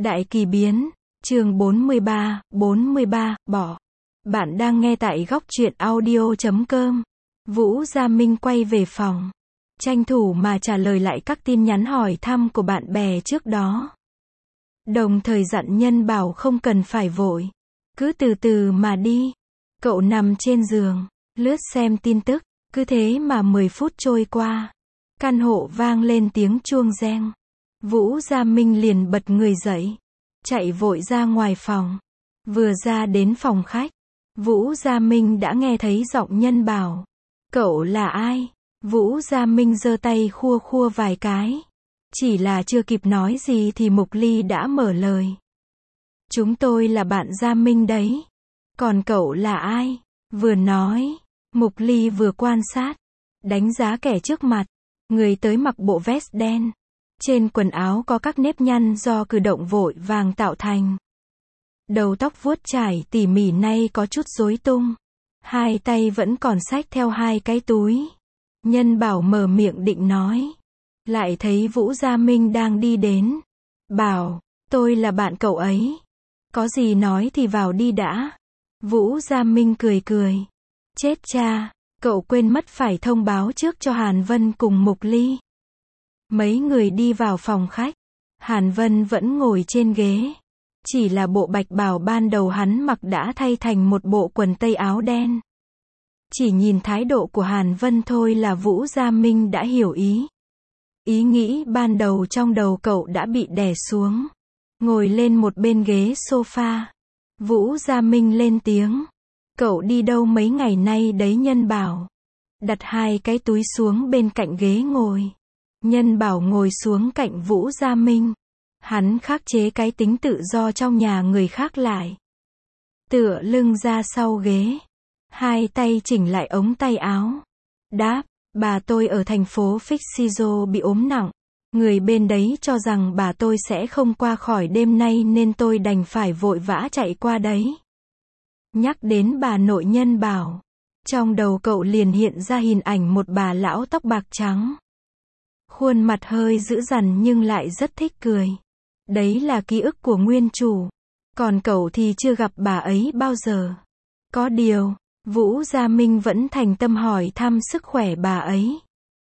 Đại kỳ biến, chương 43, bỏ. Bạn đang nghe tại góc truyện audio.com. Vũ Gia Minh quay về phòng, tranh thủ mà trả lời lại các tin nhắn hỏi thăm của bạn bè trước đó. Đồng thời dặn Nhân Bảo không cần phải vội, cứ từ từ mà đi. Cậu nằm trên giường, lướt xem tin tức, cứ thế mà 10 phút trôi qua. Căn hộ vang lên tiếng chuông reng. Vũ Gia Minh liền bật người dậy, chạy vội ra ngoài phòng. Vừa ra đến phòng khách, Vũ Gia Minh đã nghe thấy giọng Nhân Bảo. Cậu là ai? Vũ Gia Minh giơ tay khua khua vài cái. Chỉ là chưa kịp nói gì thì Mục Ly đã mở lời. Chúng tôi là bạn Gia Minh đấy. Còn cậu là ai? Vừa nói, Mục Ly vừa quan sát, đánh giá kẻ trước mặt. Người tới mặc bộ vest đen. Trên quần áo có các nếp nhăn do cử động vội vàng tạo thành. Đầu tóc vuốt chải tỉ mỉ nay có chút rối tung. Hai tay vẫn còn xách theo hai cái túi. Nhân Bảo mở miệng định nói. Lại thấy Vũ Gia Minh đang đi đến. Bảo, tôi là bạn cậu ấy. Có gì nói thì vào đi đã. Vũ Gia Minh cười cười. Chết cha, cậu quên mất phải thông báo trước cho Hàn Vân cùng Mục Ly. Mấy người đi vào phòng khách. Hàn Vân vẫn ngồi trên ghế. Chỉ là bộ bạch bào ban đầu hắn mặc đã thay thành một bộ quần tây áo đen. Chỉ nhìn thái độ của Hàn Vân thôi là Vũ Gia Minh đã hiểu ý. Ý nghĩ ban đầu trong đầu cậu đã bị đè xuống. Ngồi lên một bên ghế sofa. Vũ Gia Minh lên tiếng. Cậu đi đâu mấy ngày nay đấy Nhân Bảo? Đặt hai cái túi xuống bên cạnh ghế ngồi. Nhân Bảo ngồi xuống cạnh Vũ Gia Minh. Hắn khắc chế cái tính tự do trong nhà người khác lại. Tựa lưng ra sau ghế. Hai tay chỉnh lại ống tay áo. Đáp, bà tôi ở thành phố Fixizo bị ốm nặng. Người bên đấy cho rằng bà tôi sẽ không qua khỏi đêm nay nên tôi đành phải vội vã chạy qua đấy. Nhắc đến bà nội Nhân Bảo. Trong đầu cậu liền hiện ra hình ảnh một bà lão tóc bạc trắng. Khuôn mặt hơi dữ dằn nhưng lại rất thích cười. Đấy là ký ức của nguyên chủ. Còn cậu thì chưa gặp bà ấy bao giờ. Có điều, Vũ Gia Minh vẫn thành tâm hỏi thăm sức khỏe bà ấy.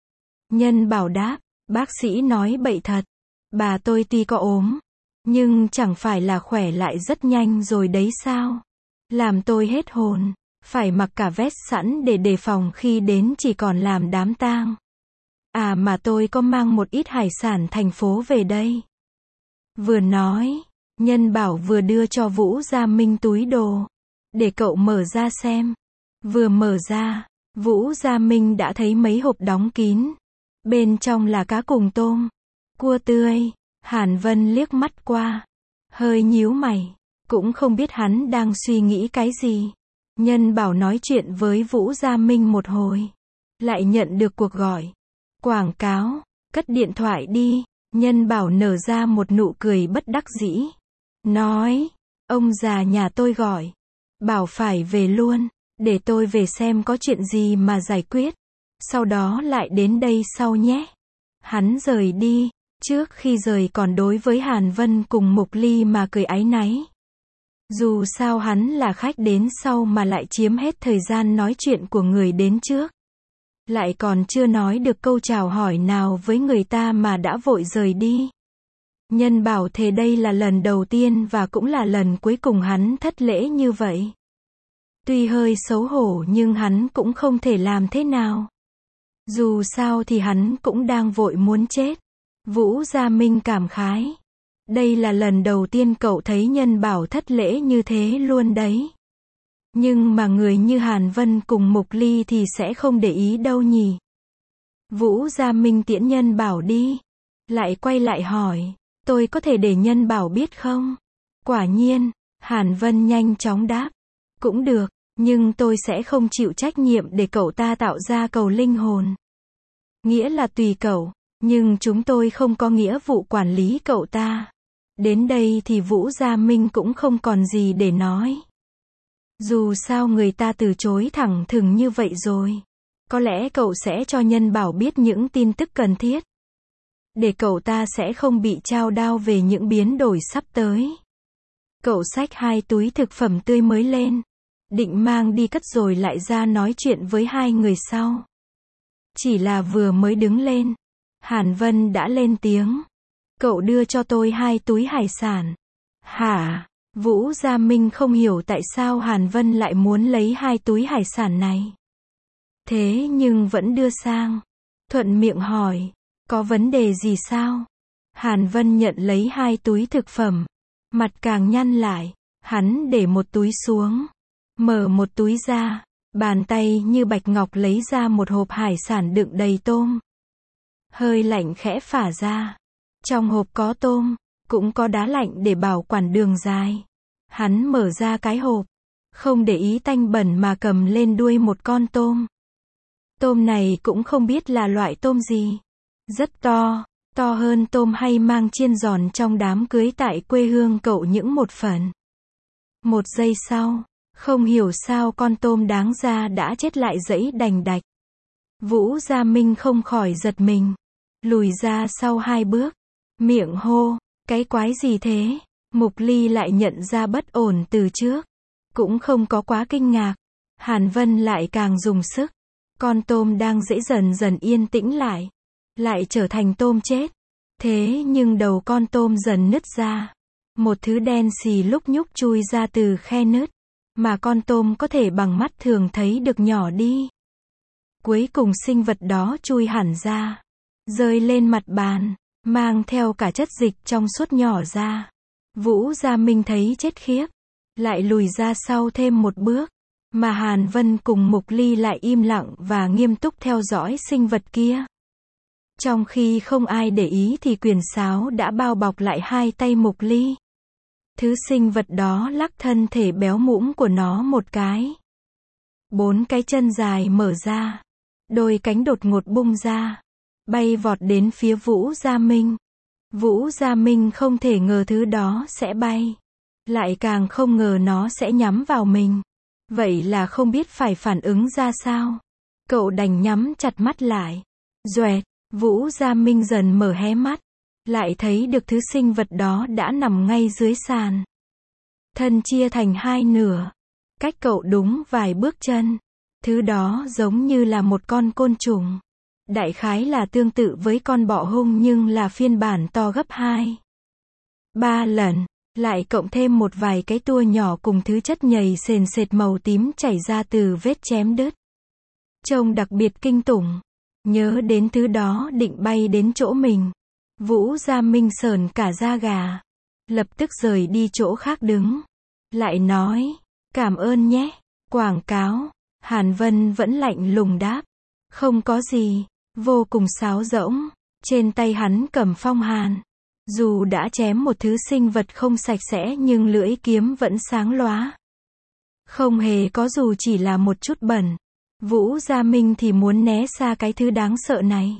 Nhân Bảo đáp, bác sĩ nói bậy thật. Bà tôi tuy có ốm, nhưng chẳng phải là khỏe lại rất nhanh rồi đấy sao? Làm tôi hết hồn, phải mặc cả vest sẵn để đề phòng khi đến chỉ còn làm đám tang. À mà tôi có mang một ít hải sản thành phố về đây. Vừa nói, Nhân Bảo vừa đưa cho Vũ Gia Minh túi đồ. Để cậu mở ra xem. Vừa mở ra, Vũ Gia Minh đã thấy mấy hộp đóng kín. Bên trong là cá cùng tôm, cua tươi. Hàn Vân liếc mắt qua, hơi nhíu mày. Cũng không biết hắn đang suy nghĩ cái gì. Nhân Bảo nói chuyện với Vũ Gia Minh một hồi. Lại nhận được cuộc gọi. Quảng cáo, cất điện thoại đi. Nhân Bảo nở ra một nụ cười bất đắc dĩ. Nói, ông già nhà tôi gọi. Bảo phải về luôn, để tôi về xem có chuyện gì mà giải quyết. Sau đó lại đến đây sau nhé. Hắn rời đi, trước khi rời còn đối với Hàn Vân cùng Mục Ly mà cười áy náy. Dù sao hắn là khách đến sau mà lại chiếm hết thời gian nói chuyện của người đến trước. Lại còn chưa nói được câu chào hỏi nào với người ta mà đã vội rời đi. Nhân Bảo thề đây là lần đầu tiên và cũng là lần cuối cùng hắn thất lễ như vậy. Tuy hơi xấu hổ nhưng hắn cũng không thể làm thế nào. Dù sao thì hắn cũng đang vội muốn chết. Vũ Gia Minh cảm khái. Đây là lần đầu tiên cậu thấy Nhân Bảo thất lễ như thế luôn đấy. Nhưng mà người như Hàn Vân cùng Mục Ly thì sẽ không để ý đâu nhỉ. Vũ Gia Minh tiễn Nhân Bảo đi. Lại quay lại hỏi, tôi có thể để Nhân Bảo biết không? Quả nhiên, Hàn Vân nhanh chóng đáp. Cũng được, nhưng tôi sẽ không chịu trách nhiệm để cậu ta tạo ra cầu linh hồn. Nghĩa là tùy cậu, nhưng chúng tôi không có nghĩa vụ quản lý cậu ta. Đến đây thì Vũ Gia Minh cũng không còn gì để nói. Dù sao người ta từ chối thẳng thừng như vậy rồi. Có lẽ cậu sẽ cho Nhân Bảo biết những tin tức cần thiết. để cậu ta sẽ không bị chao đao về những biến đổi sắp tới. Cậu xách 2 túi thực phẩm tươi mới lên, định mang đi cất rồi lại ra nói chuyện với 2 người sau. Chỉ là vừa mới đứng lên, Hàn Vân đã lên tiếng. Cậu đưa cho tôi 2 túi hải sản. Hả? Vũ Gia Minh không hiểu tại sao Hàn Vân lại muốn lấy 2 túi hải sản này. Thế nhưng vẫn đưa sang. Thuận miệng hỏi, có vấn đề gì sao? Hàn Vân nhận lấy 2 túi thực phẩm. Mặt càng nhăn lại, hắn để một túi xuống. Mở một túi ra, bàn tay như bạch ngọc lấy ra một hộp hải sản đựng đầy tôm. Hơi lạnh khẽ phả ra. Trong hộp có tôm, cũng có đá lạnh để bảo quản đường dài. Hắn mở ra cái hộp, không để ý tanh bẩn mà cầm lên đuôi một con tôm. Tôm này cũng không biết là loại tôm gì. Rất to, to hơn tôm hay mang chiên giòn trong đám cưới tại quê hương cậu những một phần. Một giây sau, không hiểu sao con tôm đáng ra đã chết lại giãy đành đạch. Vũ Gia Minh không khỏi giật mình, lùi ra sau 2 bước, miệng hô, cái quái gì thế? Mục Ly lại nhận ra bất ổn từ trước, cũng không có quá kinh ngạc. Hàn Vân lại càng dùng sức, con tôm đang dễ dần dần yên tĩnh lại trở thành tôm chết. Thế nhưng đầu con tôm dần nứt ra, một thứ đen xì lúc nhúc chui ra từ khe nứt, mà con tôm có thể bằng mắt thường thấy được nhỏ đi. Cuối cùng sinh vật đó chui hẳn ra, rơi lên mặt bàn, mang theo cả chất dịch trong suốt nhỏ ra. Vũ Gia Minh thấy chết khiếp, lại lùi ra sau thêm một bước, mà Hàn Vân cùng Mục Ly lại im lặng và nghiêm túc theo dõi sinh vật kia. Trong khi không ai để ý thì quyền sáo đã bao bọc lại 2 tay Mục Ly. Thứ sinh vật đó lắc thân thể béo mũm của nó một cái. 4 cái chân dài mở ra, đôi cánh đột ngột bung ra, bay vọt đến phía Vũ Gia Minh. Vũ Gia Minh không thể ngờ thứ đó sẽ bay, lại càng không ngờ nó sẽ nhắm vào mình. Vậy là không biết phải phản ứng ra sao. Cậu đành nhắm chặt mắt lại. Doẹt, Vũ Gia Minh dần mở hé mắt, lại thấy được thứ sinh vật đó đã nằm ngay dưới sàn. Thân chia thành 2 nửa, cách cậu đúng vài bước chân. Thứ đó giống như là một con côn trùng. Đại khái là tương tự với con bọ hung nhưng là phiên bản to gấp 2-3 lần, lại cộng thêm một vài cái tua nhỏ cùng thứ chất nhầy sền sệt màu tím chảy ra từ vết chém đứt. Trông đặc biệt kinh tủng. Nhớ đến thứ đó định bay đến chỗ mình, Vũ Gia Minh sởn cả da gà, lập tức rời đi chỗ khác đứng. Lại nói, cảm ơn nhé. Quảng cáo. Hàn Vân vẫn lạnh lùng đáp, không có gì. Vô cùng sáo rỗng. Trên tay hắn cầm phong hàn. Dù đã chém một thứ sinh vật không sạch sẽ nhưng lưỡi kiếm vẫn sáng lóa. Không hề có dù chỉ là một chút bẩn. Vũ Gia Minh thì muốn né xa cái thứ đáng sợ này.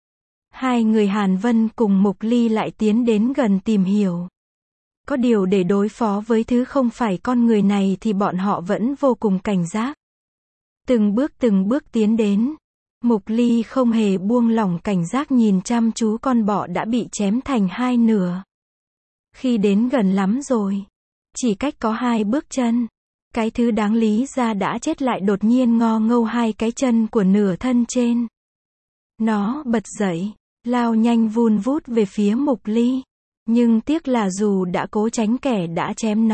2 người Hàn Vân cùng Mục Ly lại tiến đến gần tìm hiểu. Có điều để đối phó với thứ không phải con người này thì bọn họ vẫn vô cùng cảnh giác. Từng bước tiến đến. Mục Ly không hề buông lỏng cảnh giác nhìn chăm chú con bọ đã bị chém thành 2 nửa. Khi đến gần lắm rồi, chỉ cách có 2 bước chân, cái thứ đáng lý ra đã chết lại đột nhiên ngó ngâu 2 cái chân của nửa thân trên. Nó bật dậy, lao nhanh vun vút về phía Mục Ly. Nhưng tiếc là dù đã cố tránh kẻ đã chém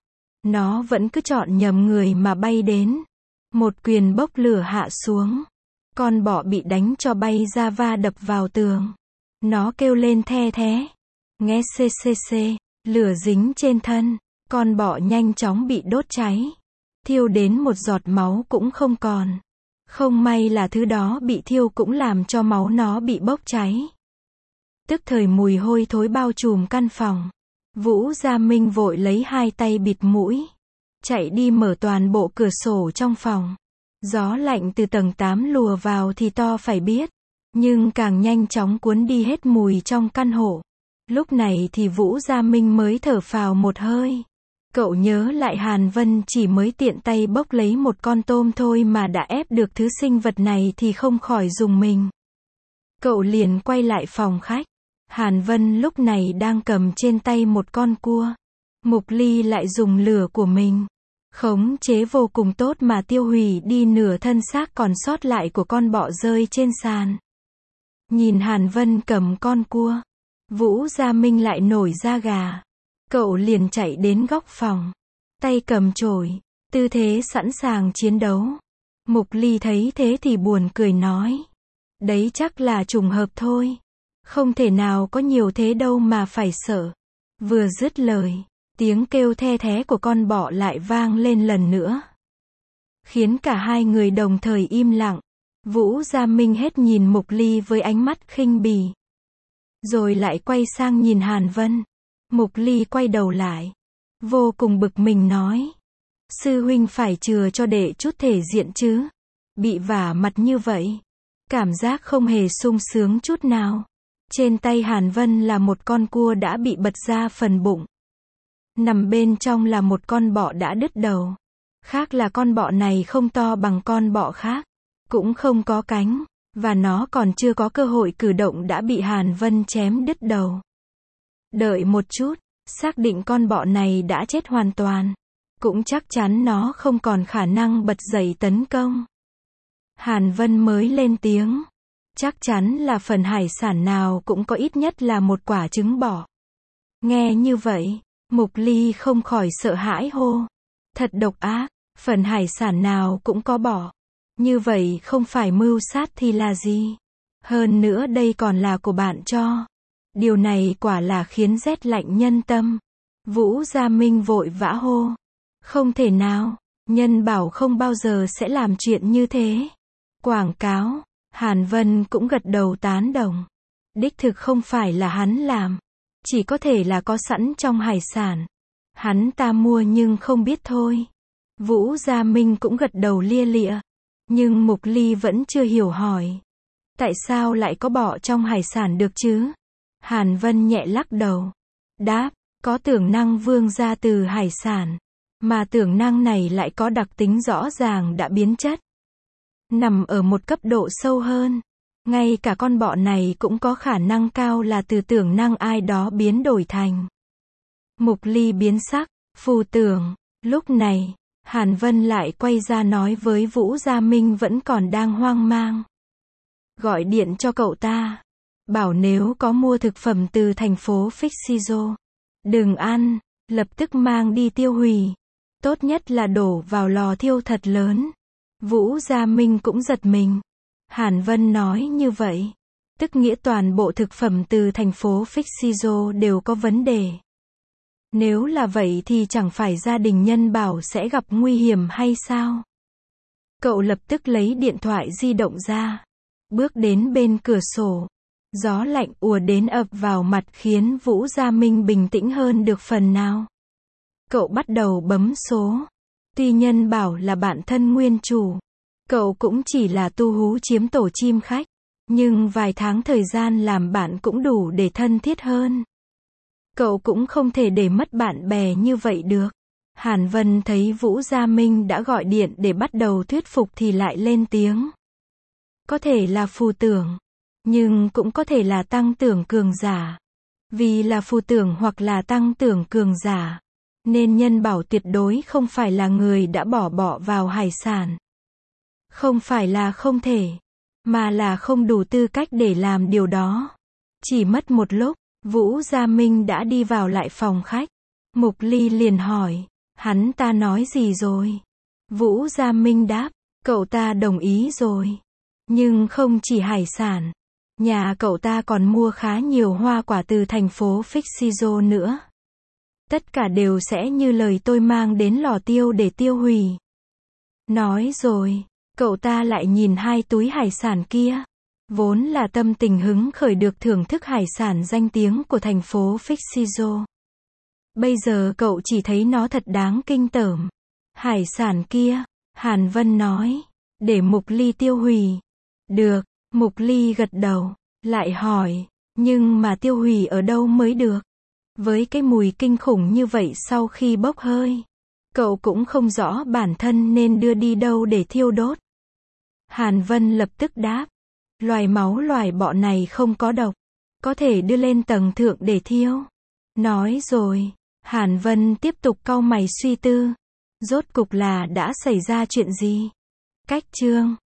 nó vẫn cứ chọn nhầm người mà bay đến. Một quyền bốc lửa hạ xuống. Con bọ bị đánh cho bay ra va đập vào tường. Nó kêu lên the thé. Nghe cc, lửa dính trên thân. Con bọ nhanh chóng bị đốt cháy. Thiêu đến một giọt máu cũng không còn. Không may là thứ đó bị thiêu cũng làm cho máu nó bị bốc cháy. Tức thời mùi hôi thối bao trùm căn phòng. Vũ Gia Minh vội lấy 2 tay bịt mũi, chạy đi mở toàn bộ cửa sổ trong phòng. Gió lạnh từ tầng 8 lùa vào thì to phải biết, nhưng càng nhanh chóng cuốn đi hết mùi trong căn hộ. Lúc này thì Vũ Gia Minh mới thở phào một hơi. Cậu nhớ lại Hàn Vân chỉ mới tiện tay bốc lấy một con tôm thôi mà đã ép được thứ sinh vật này thì không khỏi rùng mình. Cậu liền quay lại phòng khách, Hàn Vân lúc này đang cầm trên tay một con cua. Mục Ly lại dùng lửa của mình khống chế vô cùng tốt mà tiêu hủy đi nửa thân xác còn sót lại của con bọ rơi trên sàn. Nhìn Hàn Vân cầm con cua, Vũ Gia Minh lại nổi da gà. Cậu liền chạy đến góc phòng, tay cầm chổi, tư thế sẵn sàng chiến đấu. Mục Ly thấy thế thì buồn cười nói. Đấy chắc là trùng hợp thôi. Không thể nào có nhiều thế đâu mà phải sợ. Vừa dứt lời, tiếng kêu the thé của con bọ lại vang lên lần nữa, khiến cả hai người đồng thời im lặng. Vũ Gia Minh hết nhìn Mục Ly với ánh mắt khinh bỉ, rồi lại quay sang nhìn Hàn Vân. Mục Ly quay đầu lại, vô cùng bực mình nói. Sư huynh phải chừa cho đệ chút thể diện chứ. Bị vả mặt như vậy, cảm giác không hề sung sướng chút nào. Trên tay Hàn Vân là một con cua đã bị bật ra phần bụng. Nằm bên trong là một con bọ đã đứt đầu. Khác là con bọ này không to bằng con bọ khác, cũng không có cánh, và nó còn chưa có cơ hội cử động đã bị Hàn Vân chém đứt đầu. Đợi một chút, xác định con bọ này đã chết hoàn toàn, cũng chắc chắn nó không còn khả năng bật dậy tấn công. Hàn Vân mới lên tiếng. Chắc chắn là phần hải sản nào cũng có ít nhất là một quả trứng bọ. Nghe như vậy, Mục Ly không khỏi sợ hãi hô. Thật độc ác, phần hải sản nào cũng có bọ. Như vậy không phải mưu sát thì là gì? Hơn nữa đây còn là của bạn cho. Điều này quả là khiến rét lạnh nhân tâm. Vũ Gia Minh vội vã hô. Không thể nào, Nhân bảo không bao giờ sẽ làm chuyện như thế. Quảng cáo. Hàn Vân cũng gật đầu tán đồng. Đích thực không phải là hắn làm, chỉ có thể là có sẵn trong hải sản. Hắn ta mua nhưng không biết thôi. Vũ Gia Minh cũng gật đầu lia lịa. Nhưng Mục Ly vẫn chưa hiểu hỏi. Tại sao lại có bọ trong hải sản được chứ? Hàn Vân nhẹ lắc đầu. Đáp, có tưởng năng vương ra từ hải sản. Mà tưởng năng này lại có đặc tính rõ ràng đã biến chất. Nằm ở một cấp độ sâu hơn. Ngay cả con bọ này cũng có khả năng cao là từ tưởng năng ai đó biến đổi thành. Mục Ly biến sắc, phù tưởng. Lúc này, Hàn Vân lại quay ra nói với Vũ Gia Minh vẫn còn đang hoang mang. Gọi điện cho cậu ta. Bảo nếu có mua thực phẩm từ thành phố Fixizo, đừng ăn, lập tức mang đi tiêu hủy. Tốt nhất là đổ vào lò thiêu thật lớn. Vũ Gia Minh cũng giật mình. Hàn Vân nói như vậy, tức nghĩa toàn bộ thực phẩm từ thành phố Fixizo đều có vấn đề. Nếu là vậy thì chẳng phải gia đình Nhân Bảo sẽ gặp nguy hiểm hay sao? Cậu lập tức lấy điện thoại di động ra, bước đến bên cửa sổ. Gió lạnh ùa đến ập vào mặt khiến Vũ Gia Minh bình tĩnh hơn được phần nào. Cậu bắt đầu bấm số. Tuy Nhân Bảo là bạn thân nguyên chủ, cậu cũng chỉ là tu hú chiếm tổ chim khách, nhưng vài tháng thời gian làm bạn cũng đủ để thân thiết hơn. Cậu cũng không thể để mất bạn bè như vậy được. Hàn Vân thấy Vũ Gia Minh đã gọi điện để bắt đầu thuyết phục thì lại lên tiếng. Có thể là phù tưởng, nhưng cũng có thể là tăng tưởng cường giả. Vì là phù tưởng hoặc là tăng tưởng cường giả, nên Nhân Bảo tuyệt đối không phải là người đã bỏ bọ vào hải sản. Không phải là không thể, mà là không đủ tư cách để làm điều đó. Chỉ mất một lúc, Vũ Gia Minh đã đi vào lại phòng khách. Mục Ly liền hỏi, hắn ta nói gì rồi? Vũ Gia Minh đáp, cậu ta đồng ý rồi. Nhưng không chỉ hải sản, nhà cậu ta còn mua khá nhiều hoa quả từ thành phố Fixizo nữa. Tất cả đều sẽ như lời tôi mang đến lò tiêu để tiêu hủy. Nói rồi, cậu ta lại nhìn hai túi hải sản kia. Vốn là tâm tình hứng khởi được thưởng thức hải sản danh tiếng của thành phố Fixizo. Bây giờ cậu chỉ thấy nó thật đáng kinh tởm. Hải sản kia, Hàn Vân nói, để Mục Ly tiêu hủy. Được, Mục Ly gật đầu, lại hỏi, nhưng mà tiêu hủy ở đâu mới được? Với cái mùi kinh khủng như vậy sau khi bốc hơi, cậu cũng không rõ bản thân nên đưa đi đâu để thiêu đốt. Hàn Vân lập tức đáp, loài máu loài bọ này không có độc, Có thể đưa lên tầng thượng để thiêu. Nói rồi. Hàn Vân tiếp tục cau mày suy tư. Rốt cục là đã xảy ra chuyện gì? Cách chương